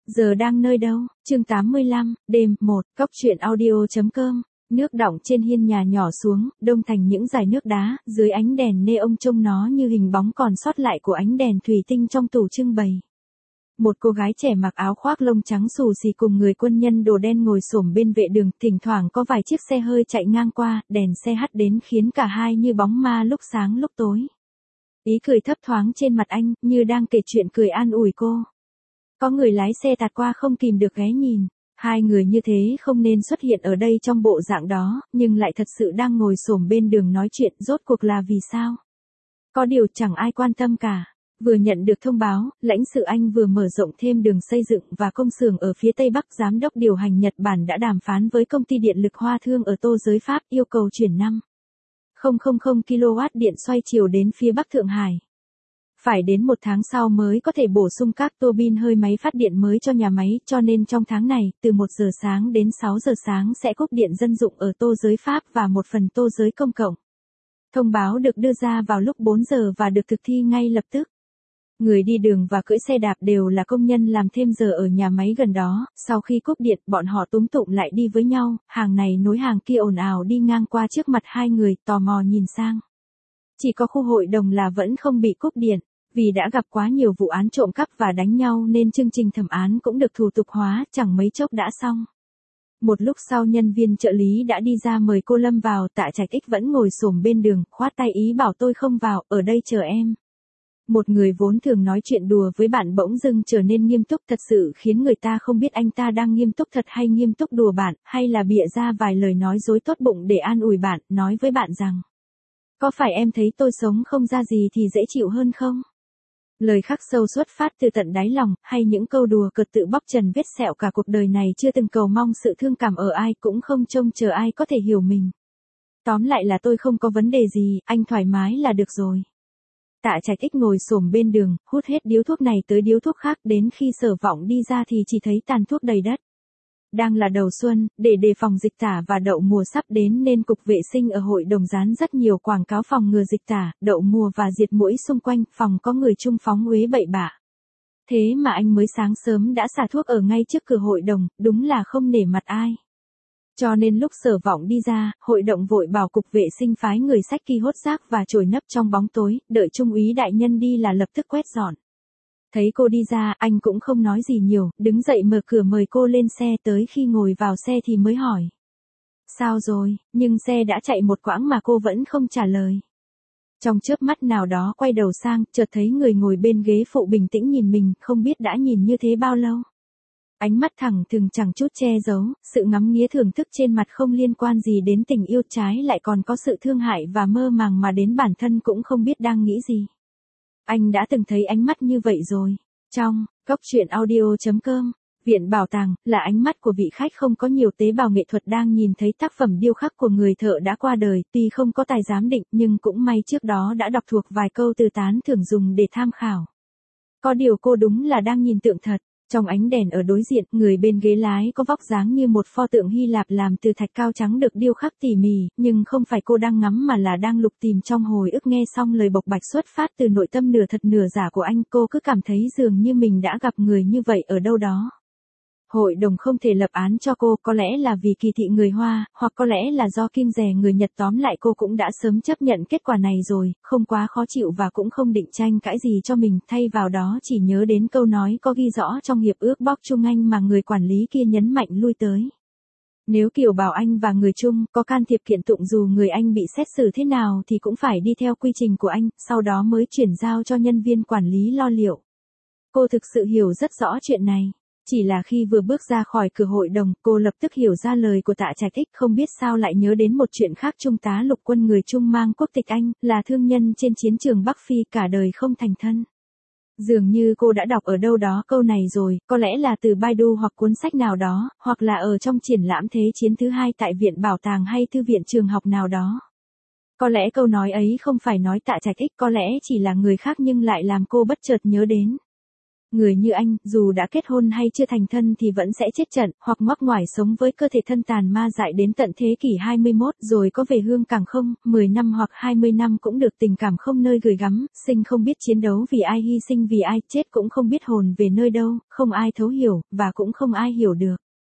Giờ đang nơi đâu? Chương 85, đêm 1, Cóc truyện audio.com. Nước đọng trên hiên nhà nhỏ xuống, đông thành những dải nước đá, dưới ánh đèn neon trông nó như hình bóng còn sót lại của ánh đèn thủy tinh trong tủ trưng bày. Một cô gái trẻ mặc áo khoác lông trắng xù xì cùng người quân nhân đồ đen ngồi xổm bên vệ đường, thỉnh thoảng có vài chiếc xe hơi chạy ngang qua, đèn xe hắt đến khiến cả hai như bóng ma lúc sáng lúc tối. Ý cười thấp thoáng trên mặt anh, như đang kể chuyện cười an ủi cô. Có người lái xe tạt qua không kìm được ghé nhìn. Hai người như thế không nên xuất hiện ở đây trong bộ dạng đó, nhưng lại thật sự đang ngồi xổm bên đường nói chuyện, rốt cuộc là vì sao? Có điều chẳng ai quan tâm cả. Vừa nhận được thông báo, lãnh sự Anh vừa mở rộng thêm đường xây dựng và công xưởng ở phía Tây Bắc. Giám đốc điều hành Nhật Bản đã đàm phán với công ty điện lực Hoa Thương ở Tô Giới Pháp, yêu cầu chuyển 5,000 kW điện xoay chiều đến phía Bắc Thượng Hải. Phải đến 1 tháng sau mới có thể bổ sung các tua bin hơi máy phát điện mới cho nhà máy, cho nên trong tháng này, từ 1 giờ sáng đến 6 giờ sáng sẽ cúp điện dân dụng ở Tô Giới Pháp và một phần Tô Giới công cộng. Thông báo được đưa ra vào lúc 4 giờ và được thực thi ngay lập tức. Người đi đường và cưỡi xe đạp đều là công nhân làm thêm giờ ở nhà máy gần đó, sau khi cúp điện, bọn họ túm tụm lại đi với nhau, hàng này nối hàng kia ồn ào đi ngang qua trước mặt hai người, tò mò nhìn sang. Chỉ có khu hội đồng là vẫn không bị cúp điện, vì đã gặp quá nhiều vụ án trộm cắp và đánh nhau nên chương trình thẩm án cũng được thủ tục hóa, chẳng mấy chốc đã xong. Một lúc sau nhân viên trợ lý đã đi ra mời cô Lâm vào, Tạ Trạch Ích vẫn ngồi xổm bên đường, khoát tay ý bảo tôi không vào, ở đây chờ em. Một người vốn thường nói chuyện đùa với bạn bỗng dưng trở nên nghiêm túc, thật sự khiến người ta không biết anh ta đang nghiêm túc thật hay nghiêm túc đùa bạn, hay là bịa ra vài lời nói dối tốt bụng để an ủi bạn, nói với bạn rằng: có phải em thấy tôi sống không ra gì thì dễ chịu hơn không? Lời khắc sâu xuất phát từ tận đáy lòng, hay những câu đùa cợt tự bóc trần vết sẹo cả cuộc đời này chưa từng cầu mong sự thương cảm ở ai, cũng không trông chờ ai có thể hiểu mình. Tóm lại là tôi không có vấn đề gì, anh thoải mái là được rồi. Tạ Trạch Ích ngồi xổm bên đường, hút hết điếu thuốc này tới điếu thuốc khác, đến khi Sở Vọng đi ra thì chỉ thấy tàn thuốc đầy đất. Đang là đầu xuân, để đề phòng dịch tả và đậu mùa sắp đến nên Cục Vệ sinh ở hội đồng dán rất nhiều quảng cáo phòng ngừa dịch tả, đậu mùa và diệt muỗi xung quanh, phòng có người chung phóng uế bậy bạ. Thế mà anh mới sáng sớm đã xả thuốc ở ngay trước cửa hội đồng, đúng là không nể mặt ai. Cho nên lúc Sở Vọng đi ra, hội đồng vội bảo Cục Vệ sinh phái người xách ki hốt rác và chổi nấp trong bóng tối, đợi Trung úy đại nhân đi là lập tức quét dọn. Thấy cô đi ra, anh cũng không nói gì nhiều, đứng dậy mở cửa mời cô lên xe, tới khi ngồi vào xe thì mới hỏi: sao rồi? Nhưng xe đã chạy một quãng mà cô vẫn không trả lời. Trong chớp mắt nào đó quay đầu sang, chợt thấy người ngồi bên ghế phụ bình tĩnh nhìn mình, không biết đã nhìn như thế bao lâu. Ánh mắt thẳng thừng chẳng chút che giấu, sự ngắm nghía thưởng thức trên mặt không liên quan gì đến tình yêu, trái lại còn có sự thương hại và mơ màng mà đến bản thân cũng không biết đang nghĩ gì. Anh đã từng thấy ánh mắt như vậy rồi. Trong Cóc truyện audio.com, Viện Bảo tàng, là ánh mắt của vị khách không có nhiều tế bào nghệ thuật đang nhìn thấy tác phẩm điêu khắc của người thợ đã qua đời, tuy không có tài giám định nhưng cũng may trước đó đã đọc thuộc vài câu từ tán thưởng dùng để tham khảo. Có điều cô đúng là đang nhìn tượng thật. Trong ánh đèn ở đối diện, người bên ghế lái có vóc dáng như một pho tượng Hy Lạp làm từ thạch cao trắng được điêu khắc tỉ mỉ, nhưng không phải cô đang ngắm mà là đang lục tìm trong hồi ức. Nghe xong lời bộc bạch xuất phát từ nội tâm nửa thật nửa giả của anh, cô cứ cảm thấy dường như mình đã gặp người như vậy ở đâu đó. Hội đồng không thể lập án cho cô, có lẽ là vì kỳ thị người Hoa, hoặc có lẽ là do kiêng dè người Nhật, tóm lại cô cũng đã sớm chấp nhận kết quả này rồi, không quá khó chịu và cũng không định tranh cãi gì cho mình, thay vào đó chỉ nhớ đến câu nói có ghi rõ trong hiệp ước Bóc Trung Anh mà người quản lý kia nhấn mạnh lui tới. Nếu Kiều Bảo Anh và người Trung có can thiệp kiện tụng, dù người Anh bị xét xử thế nào thì cũng phải đi theo quy trình của anh, sau đó mới chuyển giao cho nhân viên quản lý lo liệu. Cô thực sự hiểu rất rõ chuyện này. Chỉ là khi vừa bước ra khỏi cửa hội đồng, cô lập tức hiểu ra lời của Tạ Trạch Ích, không biết sao lại nhớ đến một chuyện khác. Trung tá lục quân người Trung mang quốc tịch Anh, là thương nhân trên chiến trường Bắc Phi, cả đời không thành thân. Dường như cô đã đọc ở đâu đó câu này rồi, có lẽ là từ Baidu hoặc cuốn sách nào đó, hoặc là ở trong triển lãm Thế chiến thứ hai tại Viện Bảo tàng hay thư viện trường học nào đó. Có lẽ câu nói ấy không phải nói Tạ Trạch Ích, có lẽ chỉ là người khác nhưng lại làm cô bất chợt nhớ đến. Người như anh, dù đã kết hôn hay chưa thành thân thì vẫn sẽ chết trận, hoặc ngoắc ngoải sống với cơ thể thân tàn ma dại đến tận thế kỷ 21, rồi có về hương càng không, 10 năm hoặc 20 năm cũng được, tình cảm không nơi gửi gắm, sinh không biết chiến đấu vì ai, hy sinh vì ai, chết cũng không biết hồn về nơi đâu, không ai thấu hiểu, và cũng không ai hiểu được.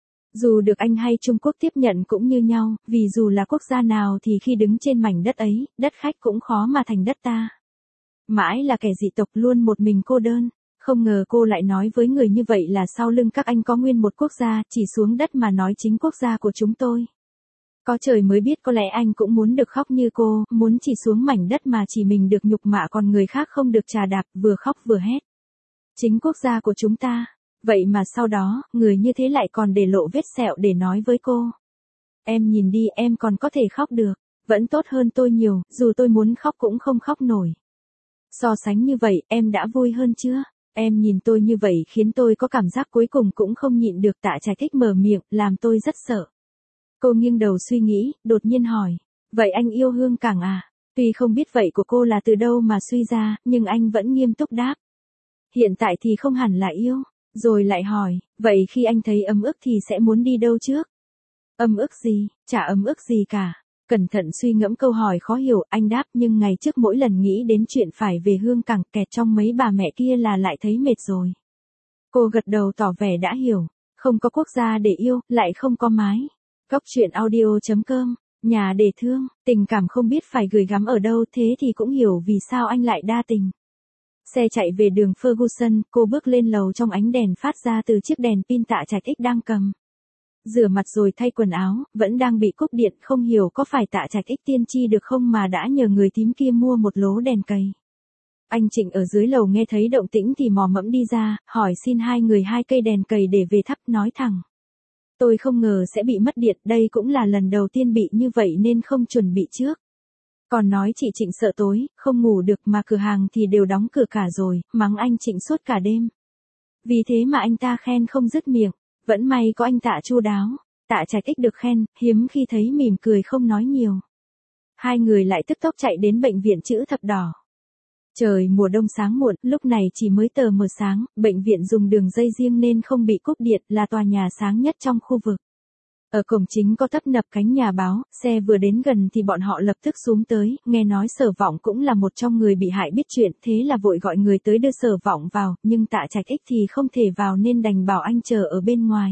Dù được Anh hay Trung Quốc tiếp nhận cũng như nhau, vì dù là quốc gia nào thì khi đứng trên mảnh đất ấy, đất khách cũng khó mà thành đất ta. Mãi là kẻ dị tộc, luôn một mình cô đơn. Không ngờ cô lại nói với người như vậy là sau lưng các anh có nguyên một quốc gia, chỉ xuống đất mà nói chính quốc gia của chúng tôi. Có trời mới biết, có lẽ anh cũng muốn được khóc như cô, muốn chỉ xuống mảnh đất mà chỉ mình được nhục mạ còn người khác không được chà đạp, vừa khóc vừa hét. Chính quốc gia của chúng ta. Vậy mà sau đó, người như thế lại còn để lộ vết sẹo để nói với cô. Em nhìn đi, em còn có thể khóc được. Vẫn tốt hơn tôi nhiều, dù tôi muốn khóc cũng không khóc nổi. So sánh như vậy, em đã vui hơn chưa? Em nhìn tôi như vậy khiến tôi có cảm giác cuối cùng cũng không nhịn được. Tạ Trạch Thích mở miệng, làm tôi rất sợ. Cô nghiêng đầu suy nghĩ, đột nhiên hỏi. Vậy anh yêu Hương Cảng à? Tuy không biết vậy của cô là từ đâu mà suy ra, nhưng anh vẫn nghiêm túc đáp. Hiện tại thì không hẳn là yêu. Rồi lại hỏi, vậy khi anh thấy ấm ức thì sẽ muốn đi đâu trước? Ấm ức gì? Chả ấm ức gì cả. Cẩn thận suy ngẫm câu hỏi khó hiểu, anh đáp, nhưng ngày trước mỗi lần nghĩ đến chuyện phải về Hương Cảng kẹt trong mấy bà mẹ kia là lại thấy mệt rồi. Cô gật đầu tỏ vẻ đã hiểu. Không có quốc gia để yêu, lại không có mái. Cóc truyện audio.com, nhà để thương, tình cảm không biết phải gửi gắm ở đâu, thế thì cũng hiểu vì sao anh lại đa tình. Xe chạy về đường Ferguson, cô bước lên lầu trong ánh đèn phát ra từ chiếc đèn pin Tạ Trạch Ích đang cầm. Rửa mặt rồi thay quần áo, vẫn đang bị cúp điện, không hiểu có phải Tạ Trạch Ích tiên tri được không mà đã nhờ người tím kia mua một lố đèn cầy. Anh Trịnh ở dưới lầu nghe thấy động tĩnh thì mò mẫm đi ra, hỏi xin hai người 2 cây đèn cầy để về thắp, nói thẳng. Tôi không ngờ sẽ bị mất điện, đây cũng là lần đầu tiên bị như vậy nên không chuẩn bị trước. Còn nói chị Trịnh sợ tối, không ngủ được mà cửa hàng thì đều đóng cửa cả rồi, mắng anh Trịnh suốt cả đêm. Vì thế mà anh ta khen không dứt miệng, vẫn may có anh Tạ chu đáo. Tạ Trạch Ích được khen, hiếm khi thấy mỉm cười không nói nhiều. Hai người lại tức tốc chạy đến bệnh viện Chữ Thập Đỏ. Trời mùa đông sáng muộn, lúc này chỉ mới tờ mờ sáng, bệnh viện dùng đường dây riêng nên không bị cúp điện, là tòa nhà sáng nhất trong khu vực. Ở cổng chính có tấp nập cánh nhà báo, xe vừa đến gần thì bọn họ lập tức xuống tới, nghe nói Sở Vọng cũng là một trong người bị hại biết chuyện, thế là vội gọi người tới đưa Sở Vọng vào, nhưng Tạ Trạch Ích thì không thể vào nên đành bảo anh chờ ở bên ngoài.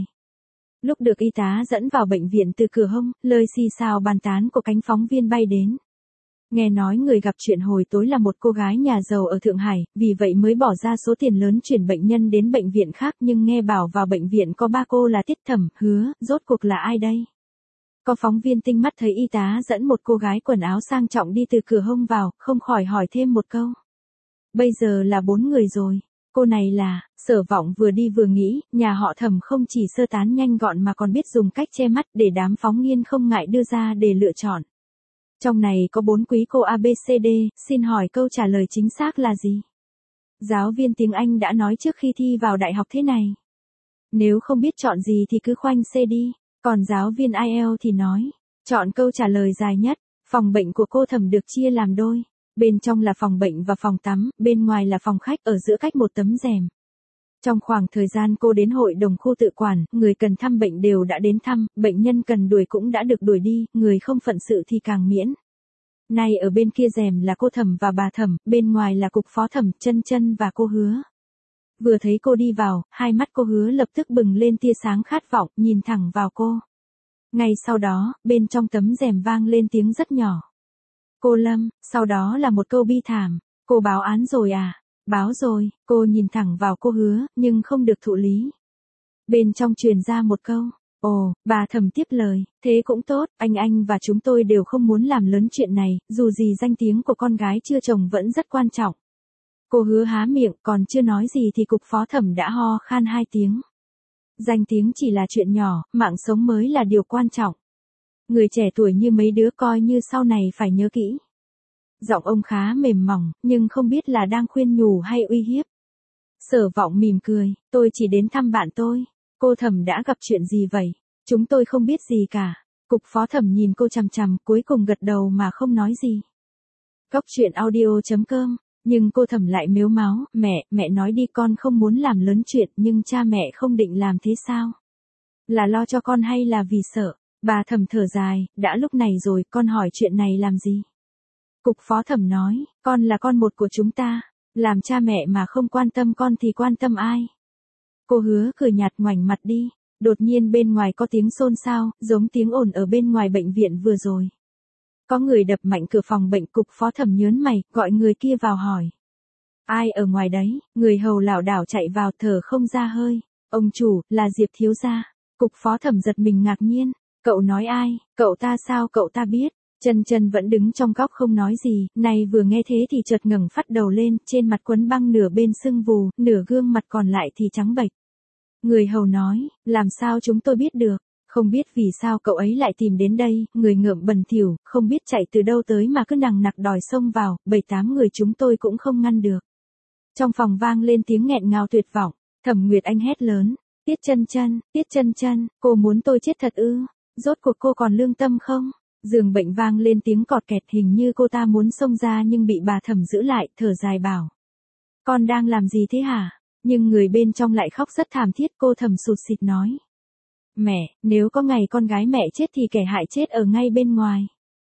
Lúc được y tá dẫn vào bệnh viện từ cửa hông, lời xì xào bàn tán của cánh phóng viên bay đến. Nghe nói người gặp chuyện hồi tối là một cô gái nhà giàu ở Thượng Hải, vì vậy mới bỏ ra số tiền lớn chuyển bệnh nhân đến bệnh viện khác, nhưng nghe bảo vào bệnh viện có 3 cô là Tiết Thẩm, Hứa, rốt cuộc là ai đây? Có phóng viên tinh mắt thấy y tá dẫn một cô gái quần áo sang trọng đi từ cửa hông vào, không khỏi hỏi thêm một câu. Bây giờ là 4 người rồi. Cô này là, Sở Vọng vừa đi vừa nghĩ, nhà họ Thẩm không chỉ sơ tán nhanh gọn mà còn biết dùng cách che mắt để đám phóng viên không ngại đưa ra để lựa chọn. Trong này có 4 quý cô ABCD, xin hỏi câu trả lời chính xác là gì? Giáo viên tiếng Anh đã nói trước khi thi vào đại học thế này. Nếu không biết chọn gì thì cứ khoanh C đi. Còn giáo viên IELTS thì nói, chọn câu trả lời dài nhất. Phòng bệnh của cô Thẩm được chia làm đôi. Bên trong là phòng bệnh và phòng tắm, bên ngoài là phòng khách, ở giữa cách một tấm rèm. Trong khoảng thời gian cô đến hội đồng khu tự quản, người cần thăm bệnh đều đã đến thăm, bệnh nhân cần đuổi cũng đã được đuổi đi, người không phận sự thì càng miễn. Nay ở bên kia rèm là cô Thẩm và bà Thẩm, bên ngoài là cục phó thẩm, Chân Chân và cô Hứa. Vừa thấy cô đi vào, hai mắt cô Hứa lập tức bừng lên tia sáng khát vọng, nhìn thẳng vào cô. Ngay sau đó, bên trong tấm rèm vang lên tiếng rất nhỏ. Cô Lâm, sau đó là một câu bi thảm, cô báo án rồi à? Báo rồi, cô nhìn thẳng vào cô Hứa, nhưng không được thụ lý. Bên trong truyền ra một câu, ồ, bà Thẩm tiếp lời, thế cũng tốt, anh và chúng tôi đều không muốn làm lớn chuyện này, dù gì danh tiếng của con gái chưa chồng vẫn rất quan trọng. Cô Hứa há miệng, còn chưa nói gì thì cục phó thẩm đã ho khan 2 tiếng. Danh tiếng chỉ là chuyện nhỏ, mạng sống mới là điều quan trọng. Người trẻ tuổi như mấy đứa coi như sau này phải nhớ kỹ. Giọng ông khá mềm mỏng, nhưng không biết là đang khuyên nhủ hay uy hiếp. Sở Vọng mỉm cười, tôi chỉ đến thăm bạn tôi. Cô Thẩm đã gặp chuyện gì vậy? Chúng tôi không biết gì cả. Cục phó thẩm nhìn cô chằm chằm, cuối cùng gật đầu mà không nói gì. Cóc truyện audio.com Nhưng cô Thẩm lại mếu máo, mẹ nói đi con không muốn làm lớn chuyện nhưng cha mẹ không định làm thế sao? Là lo cho con hay là vì sợ? Bà Thẩm thở dài, đã lúc này rồi con hỏi chuyện này làm gì? Cục Phó Thẩm nói, con là con một của chúng ta, làm cha mẹ mà không quan tâm con thì quan tâm ai? Cô Hứa cười nhạt ngoảnh mặt đi, đột nhiên bên ngoài có tiếng xôn xao, giống tiếng ồn ở bên ngoài bệnh viện vừa rồi. Có người đập mạnh cửa phòng bệnh. Cục Phó Thẩm nhớn mày, gọi người kia vào hỏi. Ai ở ngoài đấy? Người hầu lảo đảo chạy vào thở không ra hơi. Ông chủ, là Diệp thiếu gia. Cục Phó Thẩm giật mình ngạc nhiên. Cậu nói ai? Cậu ta sao cậu ta biết? Chân Chân vẫn đứng trong góc không nói gì, này vừa nghe thế thì chợt ngẩng phát đầu lên, trên mặt quấn băng nửa bên sưng vù, nửa gương mặt còn lại thì trắng bệch. Người hầu nói, làm sao chúng tôi biết được? Không biết vì sao cậu ấy lại tìm đến đây, người ngợm bẩn thỉu, không biết chạy từ đâu tới mà cứ nằng nặc đòi xông vào, 7-8 người chúng tôi cũng không ngăn được. Trong phòng vang lên tiếng nghẹn ngào tuyệt vọng, Thẩm Nguyệt Anh hét lớn, Tiết Chân Chân, cô muốn tôi chết thật ư? Rốt cuộc cô còn lương tâm không? Giường bệnh vang lên tiếng cọt kẹt, hình như cô ta muốn xông ra nhưng bị bà Thẩm giữ lại, thở dài bảo. Con đang làm gì thế hả? Nhưng người bên trong lại khóc rất thảm thiết. Cô Thẩm sụt sịt nói. Mẹ, nếu có ngày con gái mẹ chết thì kẻ hại chết ở ngay bên ngoài.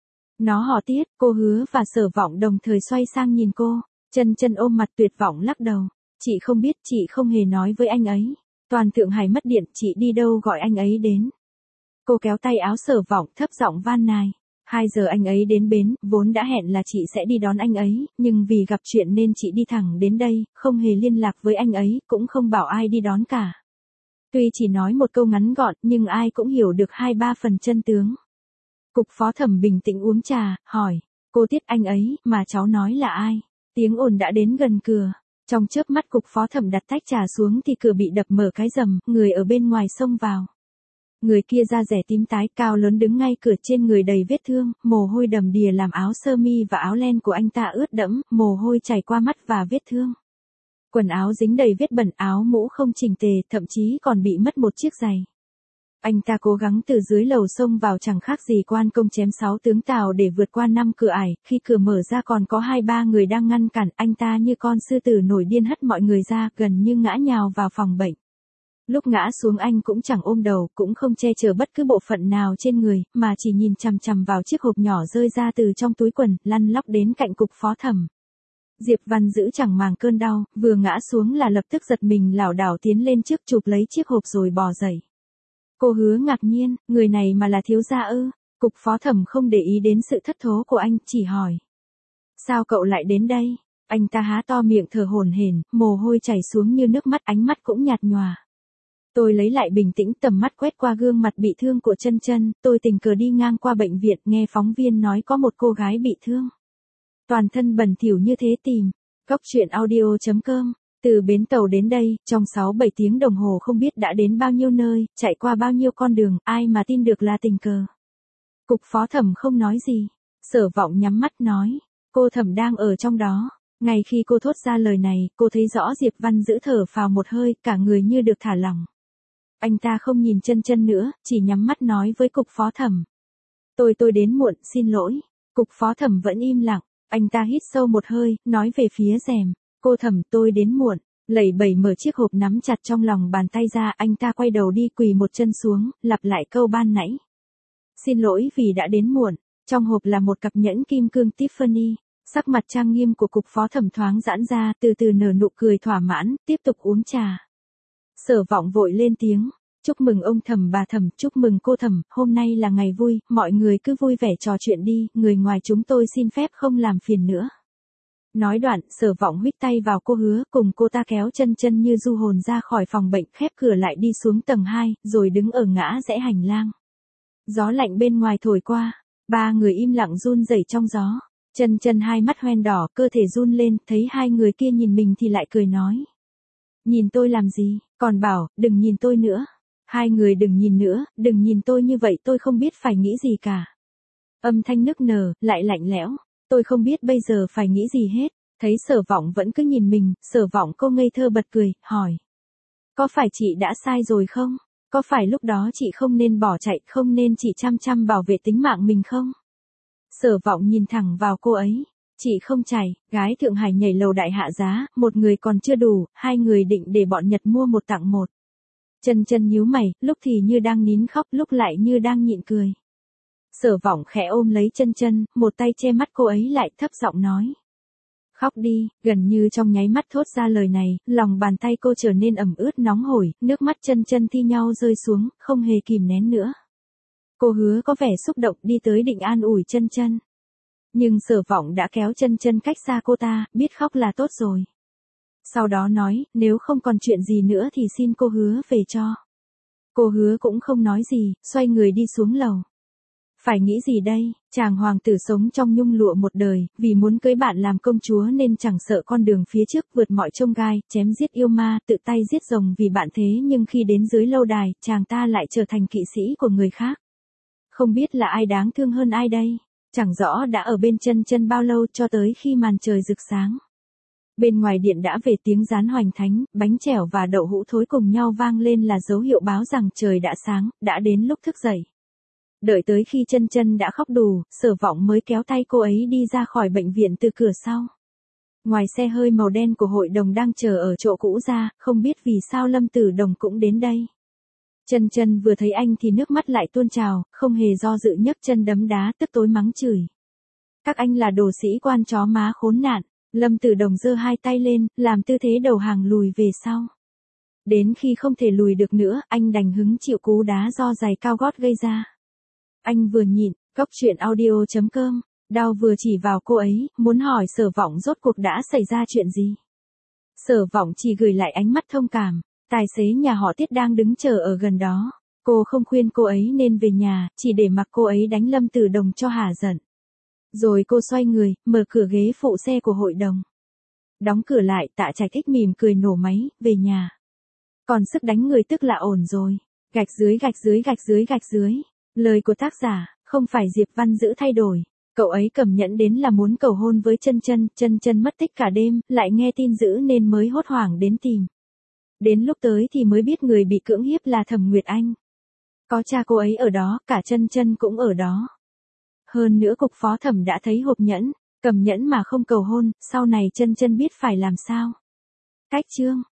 Nó họ Tiết. Cô Hứa và Sở Vọng đồng thời xoay sang nhìn cô. Chân Chân ôm mặt tuyệt vọng lắc đầu. Chị không biết, chị không hề nói với anh ấy. Toàn Thượng Hải mất điện, chị đi đâu gọi anh ấy đến. Cô kéo tay áo Sở Vọng thấp giọng van nài. 2 giờ anh ấy đến bến, vốn đã hẹn là chị sẽ đi đón anh ấy, nhưng vì gặp chuyện nên chị đi thẳng đến đây, không hề liên lạc với anh ấy, cũng không bảo ai đi đón cả. Tuy chỉ nói một câu ngắn gọn, nhưng ai cũng hiểu được 2-3 phần chân tướng. Cục Phó Thẩm bình tĩnh uống trà, hỏi, cô Tiết anh ấy, mà cháu nói là ai? Tiếng ồn đã đến gần cửa. Trong chớp mắt Cục Phó Thẩm đặt tách trà xuống thì cửa bị đập mở cái rầm, người ở bên ngoài xông vào. Người kia da rẻ tím tái, cao lớn đứng ngay cửa, trên người đầy vết thương, mồ hôi đầm đìa làm áo sơ mi và áo len của anh ta ướt đẫm, mồ hôi chảy qua mắt và vết thương. Quần áo dính đầy vết bẩn, áo mũ không chỉnh tề, thậm chí còn bị mất một chiếc giày. Anh ta cố gắng từ dưới lầu xông vào, chẳng khác gì quan công chém 6 tướng Tào để vượt qua 5 cửa ải, khi cửa mở ra còn có 2-3 người đang ngăn cản, anh ta như con sư tử nổi điên hất mọi người ra, gần như ngã nhào vào phòng bệnh. Lúc ngã xuống anh cũng chẳng ôm đầu, cũng không che chở bất cứ bộ phận nào trên người, mà chỉ nhìn chằm chằm vào chiếc hộp nhỏ rơi ra từ trong túi quần, lăn lóc đến cạnh Cục Phó Thẩm. Diệp Văn Dữ chẳng màng cơn đau, vừa ngã xuống là lập tức giật mình lảo đảo tiến lên trước, chụp lấy chiếc hộp rồi bò dậy. Cô Hứa ngạc nhiên, người này mà là thiếu gia ư? Cục Phó Thẩm không để ý đến sự thất thố của anh, chỉ hỏi. Sao cậu lại đến đây? Anh ta há to miệng thở hổn hển, mồ hôi chảy xuống như nước mắt, ánh mắt cũng nhạt nhòa. Tôi lấy lại bình tĩnh, tầm mắt quét qua gương mặt bị thương của Chân Chân, tôi tình cờ đi ngang qua bệnh viện, nghe phóng viên nói có một cô gái bị thương. Toàn thân bẩn thỉu như thế tìm. Góc truyện audio.com. Từ bến tàu đến đây, trong 6-7 tiếng đồng hồ không biết đã đến bao nhiêu nơi, chạy qua bao nhiêu con đường, ai mà tin được là tình cờ. Cục Phó Thẩm không nói gì. Sở Vọng nhắm mắt nói. Cô Thẩm đang ở trong đó. Ngay khi cô thốt ra lời này, cô thấy rõ Diệp Văn Dữ thở phào một hơi, cả người như được thả lỏng. Anh ta không nhìn Chân Chân nữa, chỉ nhắm mắt nói với Cục Phó Thẩm. Tôi đến muộn, xin lỗi. Cục Phó Thẩm vẫn im lặng, anh ta hít sâu một hơi, nói về phía rèm. Cô Thẩm, tôi đến muộn. Lẩy bẩy mở chiếc hộp nắm chặt trong lòng bàn tay ra, anh ta quay đầu đi, quỳ một chân xuống, lặp lại câu ban nãy. Xin lỗi vì đã đến muộn. Trong hộp là một cặp nhẫn kim cương Tiffany. Sắc mặt trang nghiêm của Cục Phó Thẩm thoáng giãn ra, từ từ nở nụ cười thỏa mãn, tiếp tục uống trà. Sở Vọng vội lên tiếng. Chúc mừng ông Thẩm, bà Thẩm, chúc mừng cô Thẩm, hôm nay là ngày vui, mọi người cứ vui vẻ trò chuyện đi, người ngoài chúng tôi xin phép không làm phiền nữa. Nói đoạn, Sở Vọng huých tay vào cô Hứa, cùng cô ta kéo Chân Chân như du hồn ra khỏi phòng bệnh, khép cửa lại đi xuống tầng 2, rồi đứng ở ngã rẽ hành lang. Gió lạnh bên ngoài thổi qua, 3 người im lặng run rẩy trong gió. Chân Chân hai mắt hoen đỏ, cơ thể run lên, thấy 2 người kia nhìn mình thì lại cười nói. Nhìn tôi làm gì, còn bảo, đừng nhìn tôi nữa. 2 người đừng nhìn nữa, đừng nhìn tôi như vậy, tôi không biết phải nghĩ gì cả. Âm thanh nức nở, lại lạnh lẽo. Tôi không biết bây giờ phải nghĩ gì hết. Thấy Sở Vọng vẫn cứ nhìn mình, Sở Vọng cô ngây thơ bật cười, hỏi. Có phải chị đã sai rồi không? Có phải lúc đó chị không nên bỏ chạy, không nên chỉ chăm chăm bảo vệ tính mạng mình không? Sở Vọng nhìn thẳng vào cô ấy. Chị không chảy, gái Thượng Hải nhảy lầu đại hạ giá, một người còn chưa đủ, hai người định để bọn Nhật mua một tặng một. Chân Chân nhíu mày, lúc thì như đang nín khóc, lúc lại như đang nhịn cười. Sở Vọng khẽ ôm lấy Chân Chân, một tay che mắt cô ấy lại, thấp giọng nói. Khóc đi, gần như trong nháy mắt thốt ra lời này, lòng bàn tay cô trở nên ẩm ướt nóng hổi, nước mắt Chân Chân thi nhau rơi xuống, không hề kìm nén nữa. Cô Hứa có vẻ xúc động đi tới định an ủi Chân Chân. Nhưng Sở Vọng đã kéo Chân Chân cách xa cô ta, biết khóc là tốt rồi. Sau đó nói, nếu không còn chuyện gì nữa thì xin cô Hứa về cho. Cô Hứa cũng không nói gì, xoay người đi xuống lầu. Phải nghĩ gì đây, chàng hoàng tử sống trong nhung lụa một đời, vì muốn cưới bạn làm công chúa nên chẳng sợ con đường phía trước vượt mọi chông gai, chém giết yêu ma, tự tay giết rồng vì bạn thế nhưng khi đến dưới lâu đài, chàng ta lại trở thành kỵ sĩ của người khác. Không biết là ai đáng thương hơn ai đây, chẳng rõ đã ở bên Chân Chân bao lâu cho tới khi màn trời rực sáng. Bên ngoài điện đã về tiếng rán hoành thánh, bánh chèo và đậu hũ thối cùng nhau vang lên là dấu hiệu báo rằng trời đã sáng, đã đến lúc thức dậy. Đợi tới khi Chân Chân đã khóc đủ, Sở Vọng mới kéo tay cô ấy đi ra khỏi bệnh viện từ cửa sau. Ngoài xe hơi màu đen của hội đồng đang chờ ở chỗ cũ ra, không biết vì sao Lâm Tử Đồng cũng đến đây. Chân Chân vừa thấy anh thì nước mắt lại tuôn trào, không hề do dự nhấc chân đấm đá, tức tối mắng chửi. Các anh là đồ sĩ quan chó má khốn nạn. Lâm Tử Đồng giơ hai tay lên, làm tư thế đầu hàng lùi về sau. Đến khi không thể lùi được nữa, anh đành hứng chịu cú đá do giày cao gót gây ra. Anh vừa nhịn, cốc truyện audio.com, đau vừa chỉ vào cô ấy, muốn hỏi Sở Vọng rốt cuộc đã xảy ra chuyện gì. Sở Vọng chỉ gửi lại ánh mắt thông cảm, tài xế nhà họ Tiết đang đứng chờ ở gần đó. Cô không khuyên cô ấy nên về nhà, chỉ để mặc cô ấy đánh Lâm Tử Đồng cho hả giận. Rồi cô xoay người, mở cửa ghế phụ xe của hội đồng. Đóng cửa lại, Tạ Trạch Thích mỉm cười nổ máy, về nhà. Còn sức đánh người tức là ổn rồi. Gạch dưới gạch dưới gạch dưới gạch dưới. Lời của tác giả, không phải Diệp Văn Dữ thay đổi. Cậu ấy cầm nhẫn đến là muốn cầu hôn với Chân Chân, Chân Chân mất tích cả đêm, lại nghe tin dữ nên mới hốt hoảng đến tìm. Đến lúc tới thì mới biết người bị cưỡng hiếp là Thẩm Nguyệt Anh. Có cha cô ấy ở đó, cả Chân Chân cũng ở đó. Hơn nữa cục phó thẩm đã thấy hộp nhẫn, cầm nhẫn mà không cầu hôn, sau này Chân Chân biết phải làm sao. Cách chương